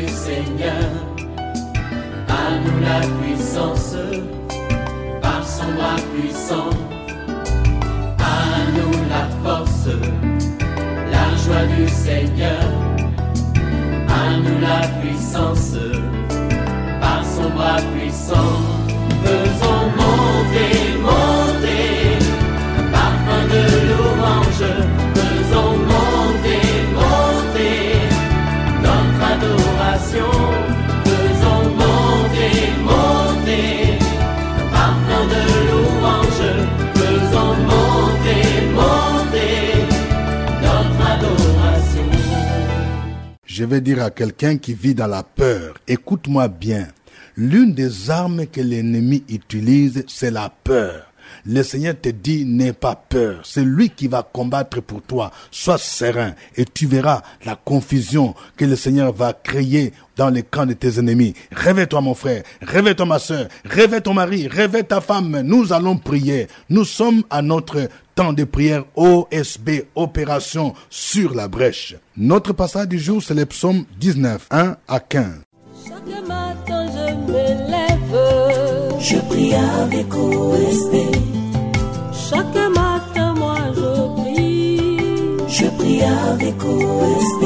du Seigneur. À nous la puissance, par son bras puissant. À nous la force, la joie du Seigneur. À nous la puissance, par son bras puissant. Faisons monter, monter, un parfum de louange. Faisons monter, monter, notre adoration. Faisons monter, monter, un parfum de louange. Faisons monter, monter, notre adoration. Je vais dire à quelqu'un qui vit dans la peur, écoute-moi bien. L'une des armes que l'ennemi utilise, c'est la peur. Le Seigneur te dit, n'aie pas peur. C'est lui qui va combattre pour toi. Sois serein et tu verras la confusion que le Seigneur va créer dans les camps de tes ennemis. Réveille-toi mon frère, réveille-toi ma soeur, réveille ton mari, réveille ta femme. Nous allons prier. Nous sommes à notre temps de prière OSB, Opération sur la brèche. Notre passage du jour, c'est le psaume 19, 1 à 15. Chaque matin je me lève, je prie avec OSB. Chaque matin moi je prie avec OSB.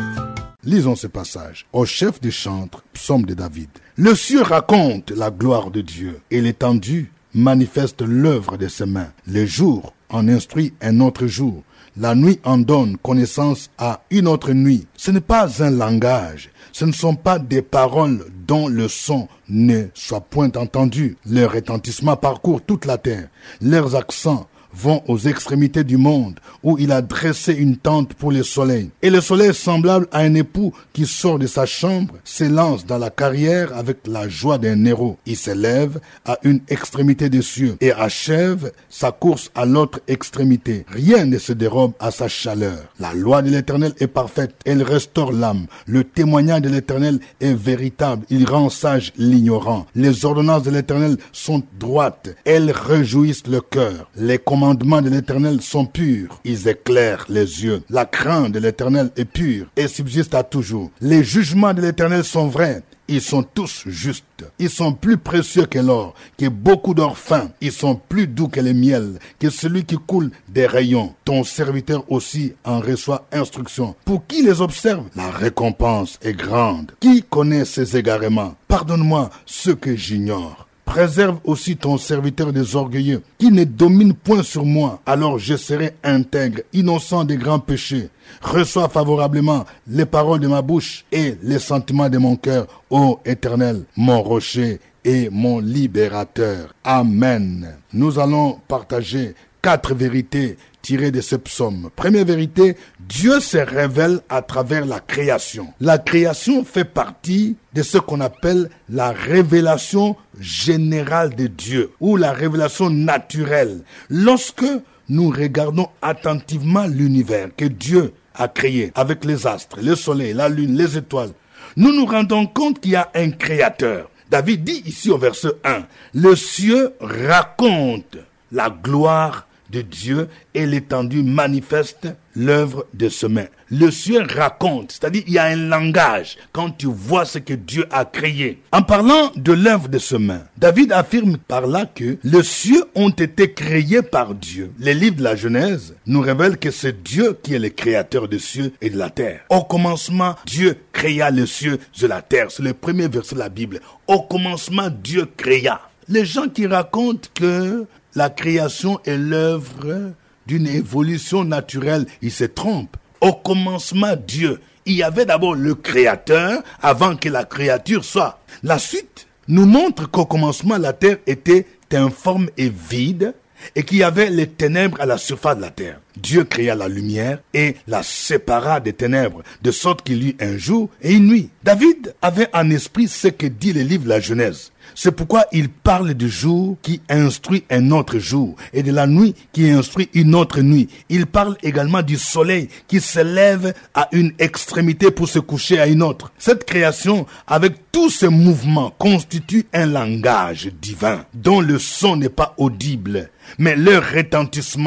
Lisons ce passage. Au chef des chantres, psaume de David. Le ciel raconte la gloire de Dieu et l'étendue manifeste l'œuvre de ses mains. Le jour en instruit un autre jour. La nuit en donne connaissance à une autre nuit. Ce n'est pas un langage. Ce ne sont pas des paroles dont le son ne soit point entendu. Leur retentissement parcourt toute la terre. Leurs accents vont aux extrémités du monde, où il a dressé une tente pour le soleil. Et le soleil, semblable à un époux qui sort de sa chambre, s'élance dans la carrière avec la joie d'un héros. Il s'élève à une extrémité des cieux et achève sa course à l'autre extrémité. Rien ne se dérobe à sa chaleur. La loi de l'Éternel est parfaite, elle restaure l'âme. Le témoignage de l'Éternel est véritable, il rend sage l'ignorant. Les ordonnances de l'Éternel sont droites, elles réjouissent le cœur. Les commandements de l'Éternel sont purs, ils éclairent les yeux. La crainte de l'Éternel est pure et subsiste à toujours. Les jugements de l'Éternel sont vrais, ils sont tous justes. Ils sont plus précieux que l'or, que beaucoup d'or fin. Ils sont plus doux que le miel, que celui qui coule des rayons. Ton serviteur aussi en reçoit instruction. Pour qui les observe, la récompense est grande. Qui connaît ses égarements? Pardonne-moi ce que j'ignore. Préserve aussi ton serviteur des orgueilleux, qui ne domine point sur moi. Alors je serai intègre, innocent des grands péchés. Reçois favorablement les paroles de ma bouche et les sentiments de mon cœur, ô Éternel, mon rocher et mon libérateur. Amen. Nous allons partager 4 vérités tirées de ce psaume. Première vérité, Dieu se révèle à travers la création. La création fait partie de ce qu'on appelle la révélation générale de Dieu ou la révélation naturelle. Lorsque nous regardons attentivement l'univers que Dieu a créé avec les astres, le soleil, la lune, les étoiles, nous nous rendons compte qu'il y a un créateur. David dit ici au verset 1, « Le ciel raconte la gloire de Dieu et l'étendue manifeste l'œuvre de ses mains. » Le ciel raconte, c'est-à-dire il y a un langage quand tu vois ce que Dieu a créé. En parlant de l'œuvre de ses mains, David affirme par là que les cieux ont été créés par Dieu. Les livres de la Genèse nous révèlent que c'est Dieu qui est le créateur des cieux et de la terre. Au commencement, Dieu créa les cieux et la terre. C'est le premier verset de la Bible. Au commencement, Dieu créa. Les gens qui racontent que la création est l'œuvre d'une évolution naturelle, ils se trompent. Au commencement, Dieu, il y avait d'abord le Créateur avant que la créature soit. La suite nous montre qu'au commencement, la terre était informe et vide et qu'il y avait les ténèbres à la surface de la terre. Dieu créa la lumière et la sépara des ténèbres, de sorte qu'il y eut un jour et une nuit. David avait en esprit ce que dit le livre de la Genèse. C'est pourquoi il parle du jour qui instruit un autre jour et de la nuit qui instruit une autre nuit. Il parle également du soleil qui se lève à une extrémité pour se coucher à une autre. Cette création, avec tous ces mouvements, constitue un langage divin dont le son n'est pas audible, mais leur retentissement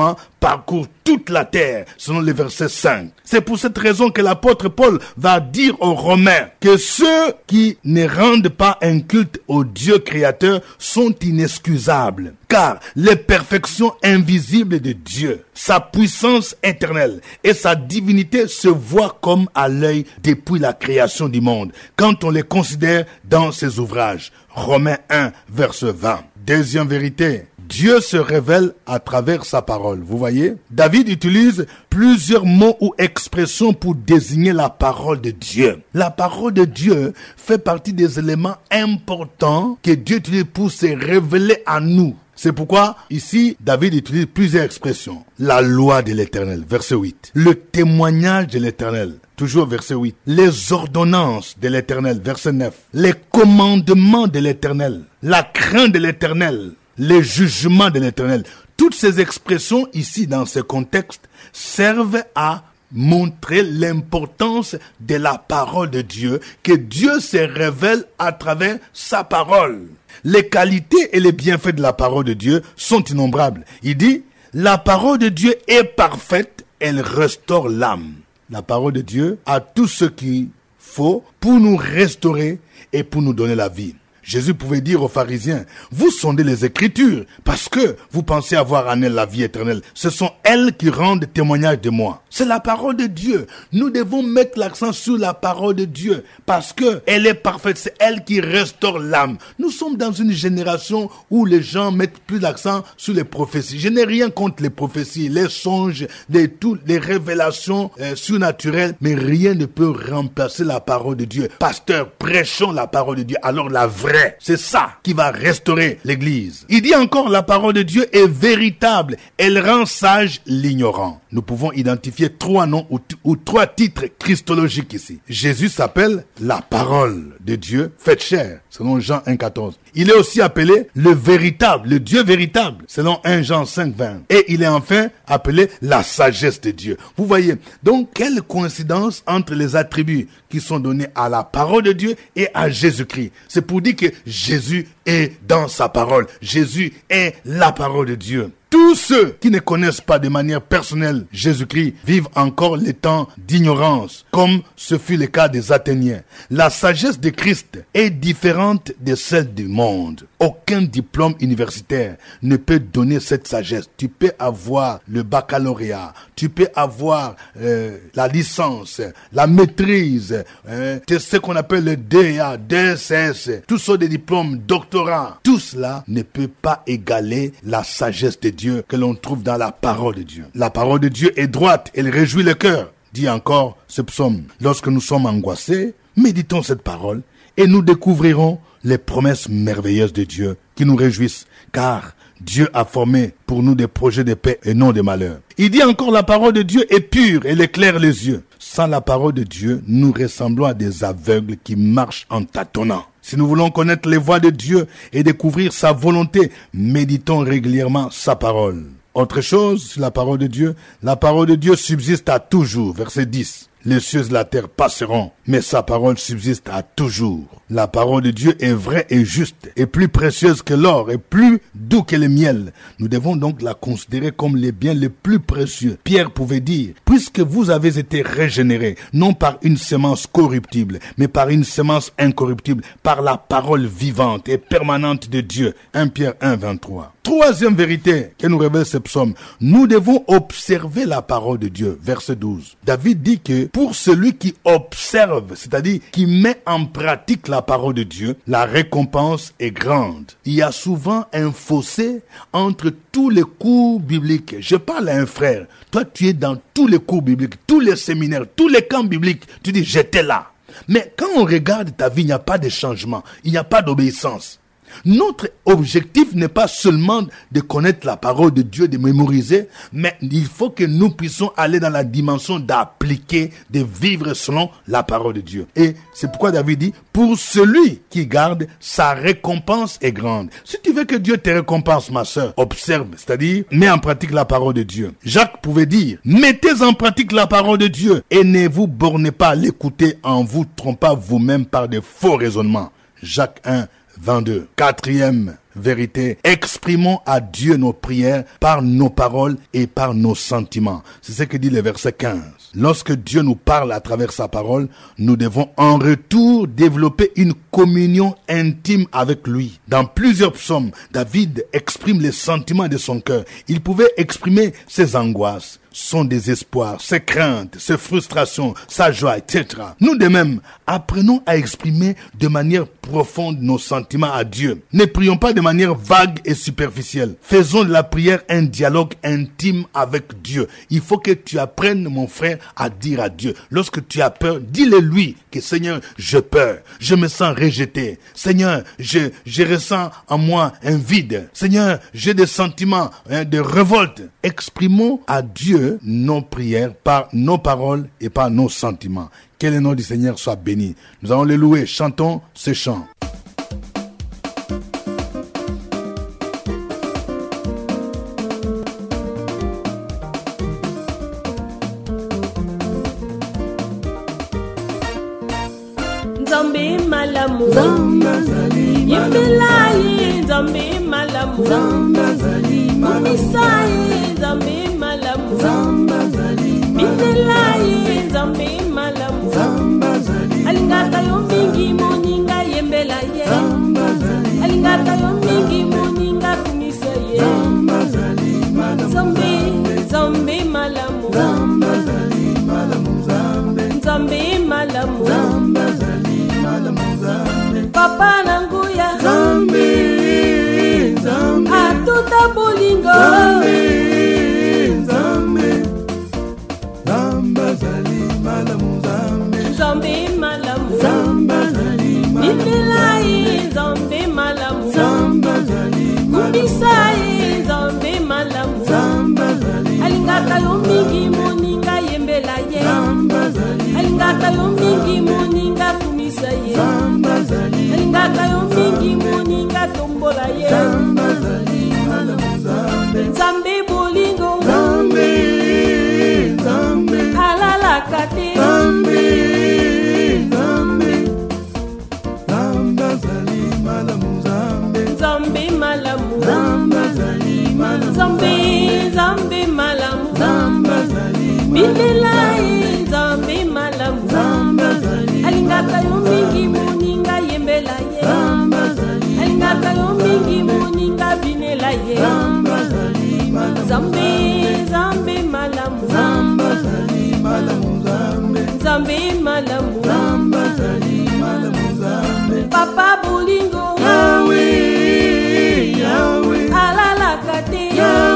parcourt toute la terre, selon le verset 5. C'est pour cette raison que l'apôtre Paul va dire aux Romains que ceux qui ne rendent pas un culte au Dieu créateur sont inexcusables, car les perfections invisibles de Dieu, sa puissance éternelle et sa divinité se voient comme à l'œil depuis la création du monde, quand on les considère dans ses ouvrages. Romains 1, verset 20. Deuxième vérité, Dieu se révèle à travers sa parole. Vous voyez, David utilise plusieurs mots ou expressions pour désigner la parole de Dieu. La parole de Dieu fait partie des éléments importants que Dieu utilise pour se révéler à nous. C'est pourquoi, ici, David utilise plusieurs expressions. La loi de l'Éternel, verset 8. Le témoignage de l'Éternel, toujours verset 8. Les ordonnances de l'Éternel, verset 9. Les commandements de l'Éternel. La crainte de l'Éternel. Les jugements de l'Éternel. Toutes ces expressions ici, dans ce contexte, servent à montrer l'importance de la parole de Dieu, que Dieu se révèle à travers sa parole. Les qualités et les bienfaits de la parole de Dieu sont innombrables. Il dit, la parole de Dieu est parfaite, elle restaure l'âme. La parole de Dieu a tout ce qu'il faut pour nous restaurer et pour nous donner la vie. Jésus pouvait dire aux pharisiens, vous sondez les Écritures parce que vous pensez avoir en elles la vie éternelle. Ce sont elles qui rendent témoignage de moi. C'est la parole de Dieu. Nous devons mettre l'accent sur la parole de Dieu parce que elle est parfaite. C'est elle qui restaure l'âme. Nous sommes dans une génération où les gens mettent plus l'accent sur les prophéties. Je n'ai rien contre les prophéties, les songes, les révélations surnaturelles, mais rien ne peut remplacer la parole de Dieu. Pasteur, prêchons la parole de Dieu. Alors la vraie, c'est ça qui va restaurer l'Église. Il dit encore, la parole de Dieu est véritable. Elle rend sage l'ignorant. Nous pouvons identifier 3 noms ou 3 titres christologiques ici. Jésus s'appelle la parole de Dieu faite chair, selon Jean 1,14. Il est aussi appelé le véritable, le Dieu véritable, selon 1 Jean 5,20. Et il est enfin appelé la sagesse de Dieu. Vous voyez, donc quelle coïncidence entre les attributs qui sont donnés à la parole de Dieu et à Jésus-Christ. C'est pour dire que Jésus est dans sa parole. Jésus est la parole de Dieu. Tous ceux qui ne connaissent pas de manière personnelle Jésus-Christ vivent encore les temps d'ignorance, comme ce fut le cas des Athéniens. La sagesse de Christ est différente de celle du monde. Aucun diplôme universitaire ne peut donner cette sagesse. Tu peux avoir le baccalauréat, tu peux avoir la licence, la maîtrise, ce qu'on appelle le DEA, DSS, tous sortes de diplômes, doctorats. Tout cela ne peut pas égaler la sagesse de Dieu que l'on trouve dans la parole de Dieu. La parole de Dieu est droite, elle réjouit le cœur, dit encore ce psaume. Lorsque nous sommes angoissés, méditons cette parole et nous découvrirons les promesses merveilleuses de Dieu qui nous réjouissent, car Dieu a formé pour nous des projets de paix et non de malheur. Il dit encore, la parole de Dieu est pure, elle éclaire les yeux. Sans la parole de Dieu, nous ressemblons à des aveugles qui marchent en tâtonnant. Si nous voulons connaître les voies de Dieu et découvrir sa volonté, méditons régulièrement sa parole. Autre chose sur la parole de Dieu subsiste à toujours. Verset 10. Les cieux et la terre passeront, mais sa parole subsiste à toujours. La parole de Dieu est vraie et juste, et plus précieuse que l'or, et plus doux que le miel. Nous devons donc la considérer comme les biens les plus précieux. Pierre pouvait dire, puisque vous avez été régénérés, non par une semence corruptible, mais par une semence incorruptible, par la parole vivante et permanente de Dieu. 1 Pierre 1, 23. Troisième vérité que nous révèle ce psaume, nous devons observer la parole de Dieu. Verset 12. David dit que pour celui qui observe, c'est-à-dire qui met en pratique la parole de Dieu, la récompense est grande. Il y a souvent un fossé entre tous les cours bibliques. Je parle à un frère. Toi, tu es dans tous les cours bibliques, tous les séminaires, tous les camps bibliques. Tu dis, j'étais là. Mais quand on regarde ta vie, il n'y a pas de changement. Il n'y a pas d'obéissance. Notre objectif n'est pas seulement de connaître la parole de Dieu, de mémoriser, mais il faut que nous puissions aller dans la dimension d'appliquer, de vivre selon la parole de Dieu. Et c'est pourquoi David dit, pour celui qui garde, sa récompense est grande. Si tu veux que Dieu te récompense, ma sœur, observe, c'est-à-dire, mets en pratique la parole de Dieu. Jacques pouvait dire, mettez en pratique la parole de Dieu et ne vous bornez pas à l'écouter en vous trompant vous-même par de faux raisonnements. Jacques 1, 22. Quatrième vérité, exprimons à Dieu nos prières par nos paroles et par nos sentiments. C'est ce que dit le verset 15. Lorsque Dieu nous parle à travers sa parole, nous devons en retour développer une communion intime avec lui. Dans plusieurs psaumes, David exprime les sentiments de son cœur. Il pouvait exprimer ses angoisses, son désespoir, ses craintes, ses frustrations, sa joie, etc. Nous de même, apprenons à exprimer de manière profonde nos sentiments à Dieu. Ne prions pas de manière vague et superficielle. Faisons de la prière un dialogue intime avec Dieu. Il faut que tu apprennes, mon frère, à dire à Dieu. Lorsque tu as peur, dis-le lui que Seigneur, j'ai peur. Je me sens rejeté. Seigneur, je ressens en moi un vide. Seigneur, j'ai des sentiments de révolte. Exprimons à Dieu nos prières par nos paroles et par nos sentiments. Que le nom du Seigneur soit béni. Nous allons le louer. Chantons ce chant. Nzambe malamu, Yimbelai, Nzambe malamu, Misai, Nzambe malamu, Mindelai, Nzambe malamu, Alingata yo mingi moninga yembela ye, Alingata yo mingi moninga kumisa ye, Nzambe malamu, Nzambe malamu, Papa nanguya, atuta bolingo, Nzambe malamu, Mindelai, Nzambe malamu, Kumbisai, Nzambe malamu, Alingata yo mingi moninga yembela ye, Alingata yo mingi moninga kumisa ye, Alingata yo mingi moninga tombola ye, Nzambe bolingo, alala kate, Nzambe malamu, Nzambe malamu, Mindelai, Nzambe malamu, Alingata yo mingi moninga yembela ye, Alingata yo mingi moninga binela ye, Nzambe malamu, Nzambe malamu, Papa bolingo, alala kate,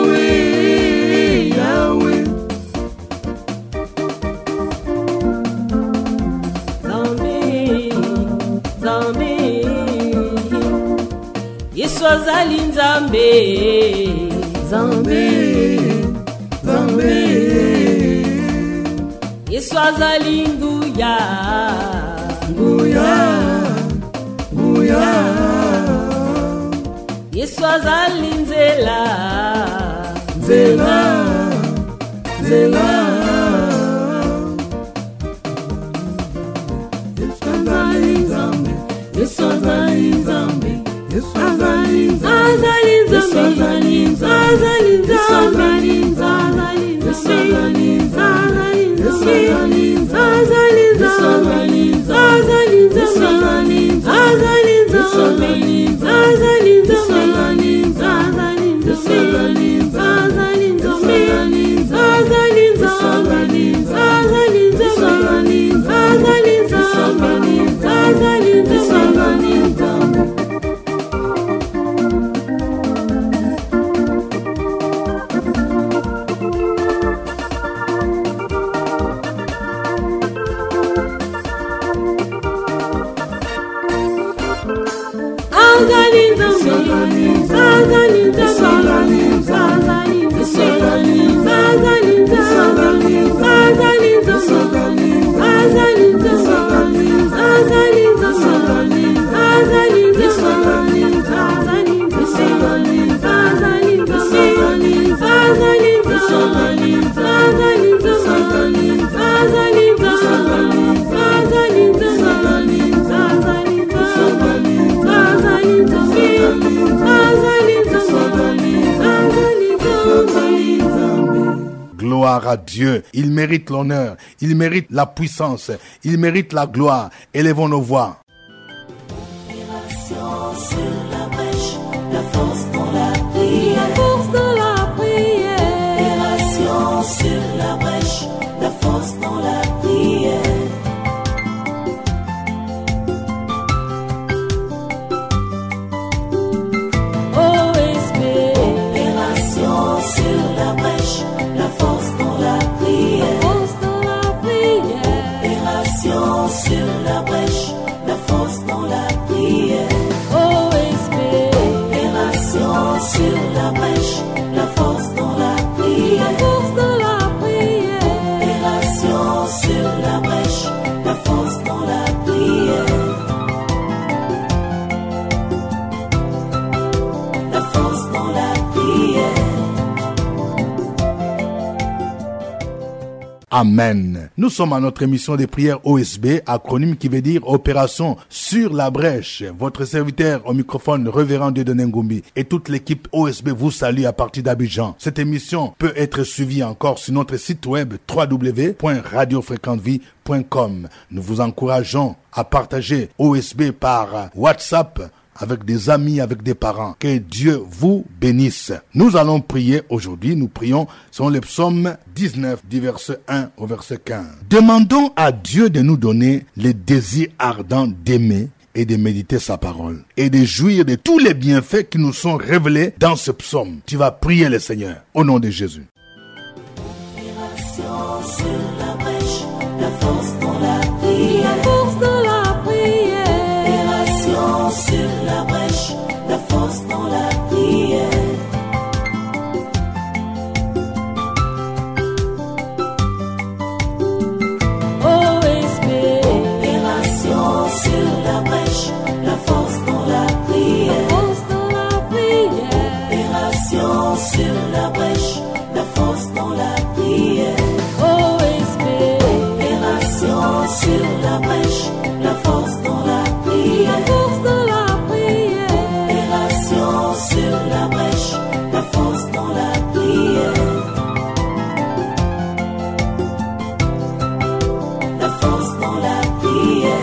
Nzambe, Yesu azali Nzambe, Yesu azali nguya, Yesu azali nzela, Yesu azali Nzambe, Dieu. Il mérite l'honneur, il mérite la puissance, il mérite la gloire. Élevons nos voix. Opération sur la brèche, la force dans la prière. La force dans la prière. Opération sur la brèche, la force dans la prière. OSB. Opération sur la brèche, la force dans la prière. Force dans la prière. Opération sur la brèche, la force dans la prière. OSB. Opération sur la brèche, la force dans la prière. Force dans la prière. Opération sur la brèche, la force dans la prière. La force dans la prière. Amen. Nous sommes à notre émission de prière OSB, acronyme qui veut dire Opération sur la brèche. Votre serviteur au microphone, Révérend Dieudonné Ngumbi, et toute l'équipe OSB vous salue à partir d'Abidjan. Cette émission peut être suivie encore sur notre site web www.radiofréquentevie.com. Nous vous encourageons à partager OSB par WhatsApp avec des amis, avec des parents. Que Dieu vous bénisse. Nous allons prier aujourd'hui. Nous prions selon le psaume 19, du verset 1 au verset 15. Demandons à Dieu de nous donner le désir ardent d'aimer et de méditer sa parole et de jouir de tous les bienfaits qui nous sont révélés dans ce psaume. Tu vas prier le Seigneur au nom de Jésus. Opération sur la brèche, la force dans la prière. La force dans la prière. Opération sur la brèche, la force dans la prière. OSB. Opération sur la brèche, la force dans la prière. Force dans la prière. Opération sur la brèche, la force dans la prière. OSB. Opération sur la brèche, la force dans la prière. Force dans la prière. Opération sur la brèche, la force dans la prière. La force dans la prière.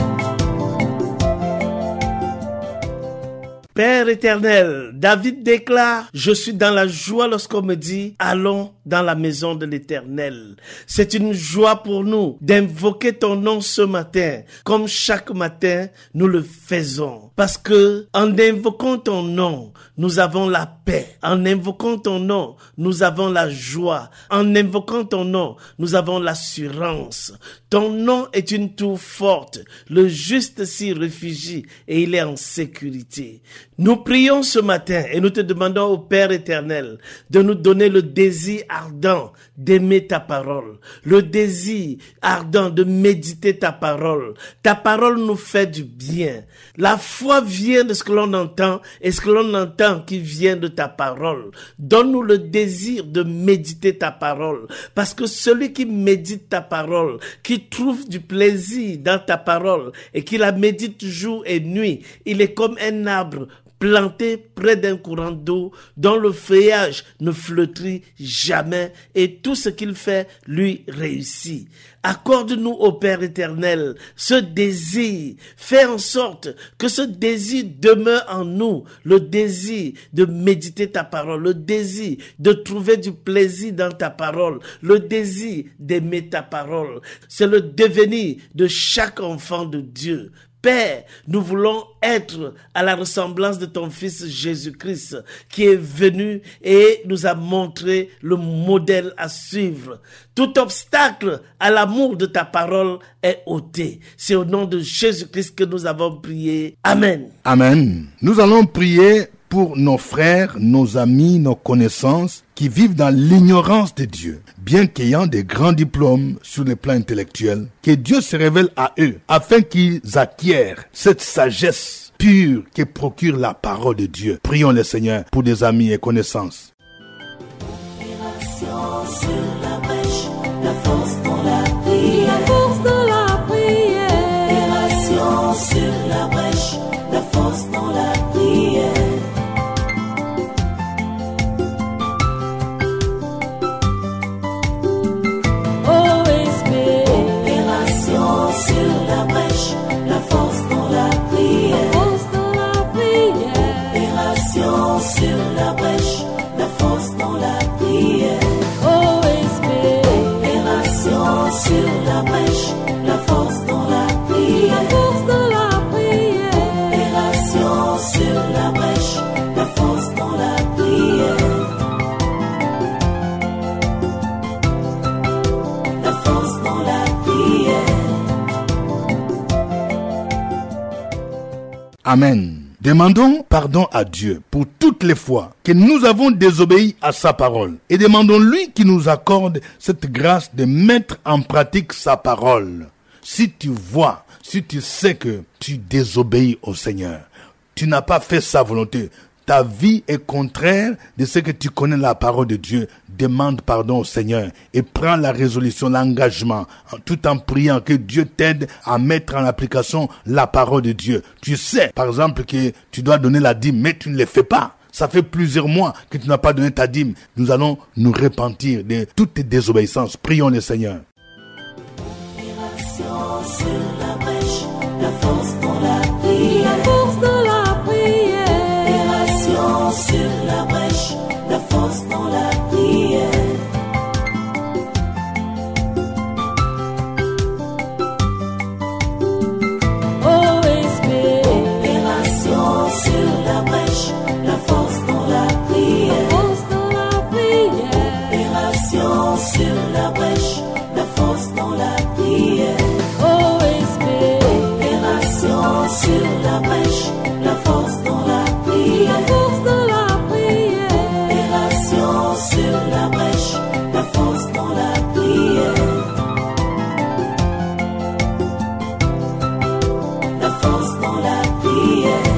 Père éternel, David déclare, je suis dans la joie lorsqu'on me dit, allons dans la maison de l'Éternel. C'est une joie pour nous d'invoquer ton nom ce matin, comme chaque matin nous le faisons. Parce que en invoquant ton nom, nous avons la paix. En invoquant ton nom, nous avons la joie. En invoquant ton nom, nous avons l'assurance. Ton nom est une tour forte. Le juste s'y réfugie et il est en sécurité. Nous prions ce matin et nous te demandons au Père éternel de nous donner le désir ardent d'aimer ta parole, le désir ardent de méditer ta parole. Ta parole nous fait du bien. La foi vient de ce que l'on entend et ce que l'on entend qui vient de ta parole. Donne-nous le désir de méditer ta parole, parce que celui qui médite ta parole, qui trouve du plaisir dans ta parole et qui la médite jour et nuit, il est comme un arbre planté près d'un courant d'eau dont le feuillage ne flétrit jamais et tout ce qu'il fait lui réussit. Accorde-nous au Père éternel ce désir. Fais en sorte que ce désir demeure en nous, le désir de méditer ta parole, le désir de trouver du plaisir dans ta parole, le désir d'aimer ta parole. C'est le devenir de chaque enfant de Dieu. Père, nous voulons être à la ressemblance de ton Fils Jésus-Christ qui est venu et nous a montré le modèle à suivre. Tout obstacle à l'amour de ta parole est ôté. C'est au nom de Jésus-Christ que nous avons prié. Amen. Amen. Nous allons prier pour nos frères, nos amis, nos connaissances qui vivent dans l'ignorance de Dieu, bien qu'ayant des grands diplômes sur le plan intellectuel, que Dieu se révèle à eux afin qu'ils acquièrent cette sagesse pure que procure la parole de Dieu. Prions le Seigneur pour des amis et connaissances. Opération sur la brèche, la force dans la prière. La force dans la prière. Opération sur la brèche, la force dans la prière. sur la brèche, la force dans la prière. La force dans la prière. Opération sur la brèche, la force dans la prière. La force dans la prière. Amen. Demandons pardon à Dieu pour toutes les fois que nous avons désobéi à sa parole. Et demandons-lui qu'il nous accorde cette grâce de mettre en pratique sa parole. Si tu vois, si tu sais que tu désobéis au Seigneur, tu n'as pas fait sa volonté, ta vie est contraire de ce que tu connais la parole de Dieu, demande pardon au Seigneur et prends la résolution, l'engagement, tout en priant que Dieu t'aide à mettre en application la parole de Dieu. Tu sais, par exemple, que tu dois donner la dîme, mais tu ne le fais pas. Ça fait plusieurs mois que tu n'as pas donné ta dîme. Nous allons nous repentir de toutes tes désobéissances. Prions le Seigneur. Opération sur la brèche, la force dans la prière. La force dans la prière. Opération sur la brèche, la force dans la prière. OSB. Opération sur la brèche, la force dans la La prière. force dans la prière. Opération sur la brèche, la force dans la prière. OSB. Opération sur la brèche, la force dans la prière. La force dans la prière. Opération sur la brèche, la force dans la prière. La force dans la prière.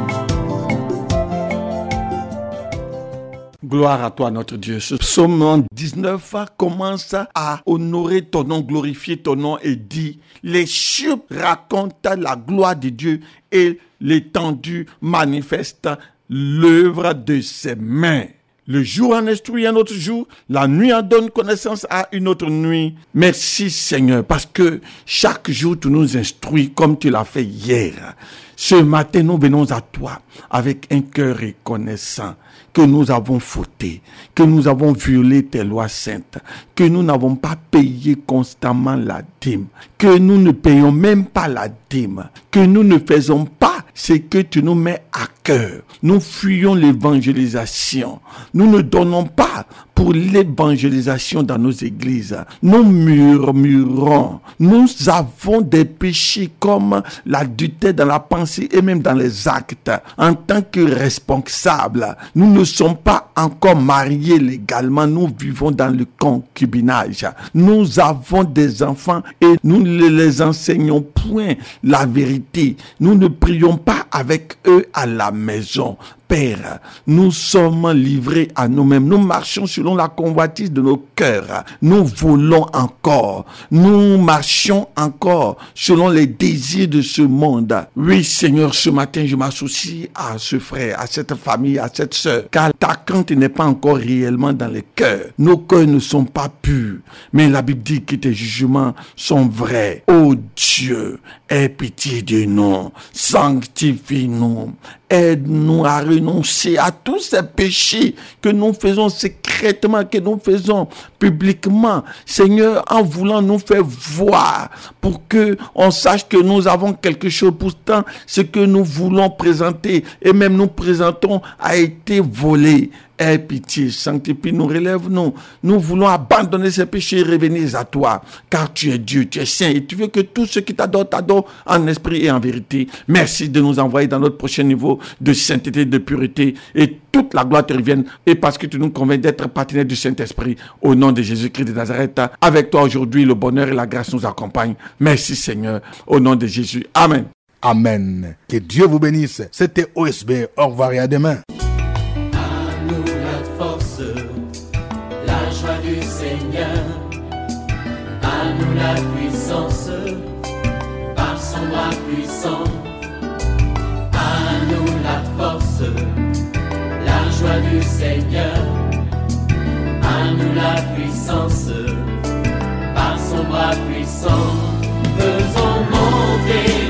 Gloire à toi, notre Dieu. Ce psaume 19 commence à honorer ton nom, glorifier ton nom et dit: les cieux racontent la gloire de Dieu et l'étendue manifeste l'œuvre de ses mains. Le jour en instruit un autre jour, la nuit en donne connaissance à une autre nuit. Merci Seigneur, parce que chaque jour tu nous instruis comme tu l'as fait hier. Ce matin, nous venons à toi avec un cœur reconnaissant que nous avons fauté, que nous avons violé tes lois saintes, que nous n'avons pas payé constamment la dîme, que nous ne payons même pas la dîme, que nous ne faisons pas ce que tu nous mets à cœur. Nous fuyons l'évangélisation. Nous ne donnons pas pour l'évangélisation dans nos églises. Nous murmurons. Nous avons des péchés comme l'adultère dans la pensée et même dans les actes. En tant que responsables, nous ne sommes pas encore mariés légalement. Nous vivons dans le concubinage. Nous avons des enfants et nous ne les enseignons point la vérité. Nous ne prions pas avec eux à la maison. Père, nous sommes livrés à nous-mêmes. Nous marchons selon la convoitise de nos cœurs. Nous volons encore. Nous marchons encore selon les désirs de ce monde. Oui, Seigneur, ce matin, je m'associe à ce frère, à cette famille, à cette sœur, car ta crainte n'est pas encore réellement dans les cœurs. Nos cœurs ne sont pas purs. Mais la Bible dit que tes jugements sont vrais. Oh Dieu, aie pitié de nous. Sanctifie-nous. Aide-nous à renoncer à tous ces péchés que nous faisons secrètement, que nous faisons publiquement. Seigneur, en voulant nous faire voir pour que on sache que nous avons quelque chose. Pourtant, ce que nous voulons présenter et même nous présentons a été volé. Aie pitié, sanctifie-nous, relève-nous. Nous voulons abandonner ces péchés et revenir à toi. Car tu es Dieu, tu es saint et tu veux que tous ceux qui t'adorent en esprit et en vérité. Merci de nous envoyer dans notre prochain niveau de sainteté, de pureté et toute la gloire te revienne. Et parce que tu nous convaincs d'être partenaire du Saint-Esprit, au nom de Jésus-Christ de Nazareth, avec toi aujourd'hui, le bonheur et la grâce nous accompagnent. Merci Seigneur, au nom de Jésus. Amen. Amen. Que Dieu vous bénisse. C'était OSB. Au revoir et à demain. La joie du Seigneur, à nous la puissance, par son bras puissant, à nous la force, la joie du Seigneur, à nous la puissance, par son bras puissant, faisons monter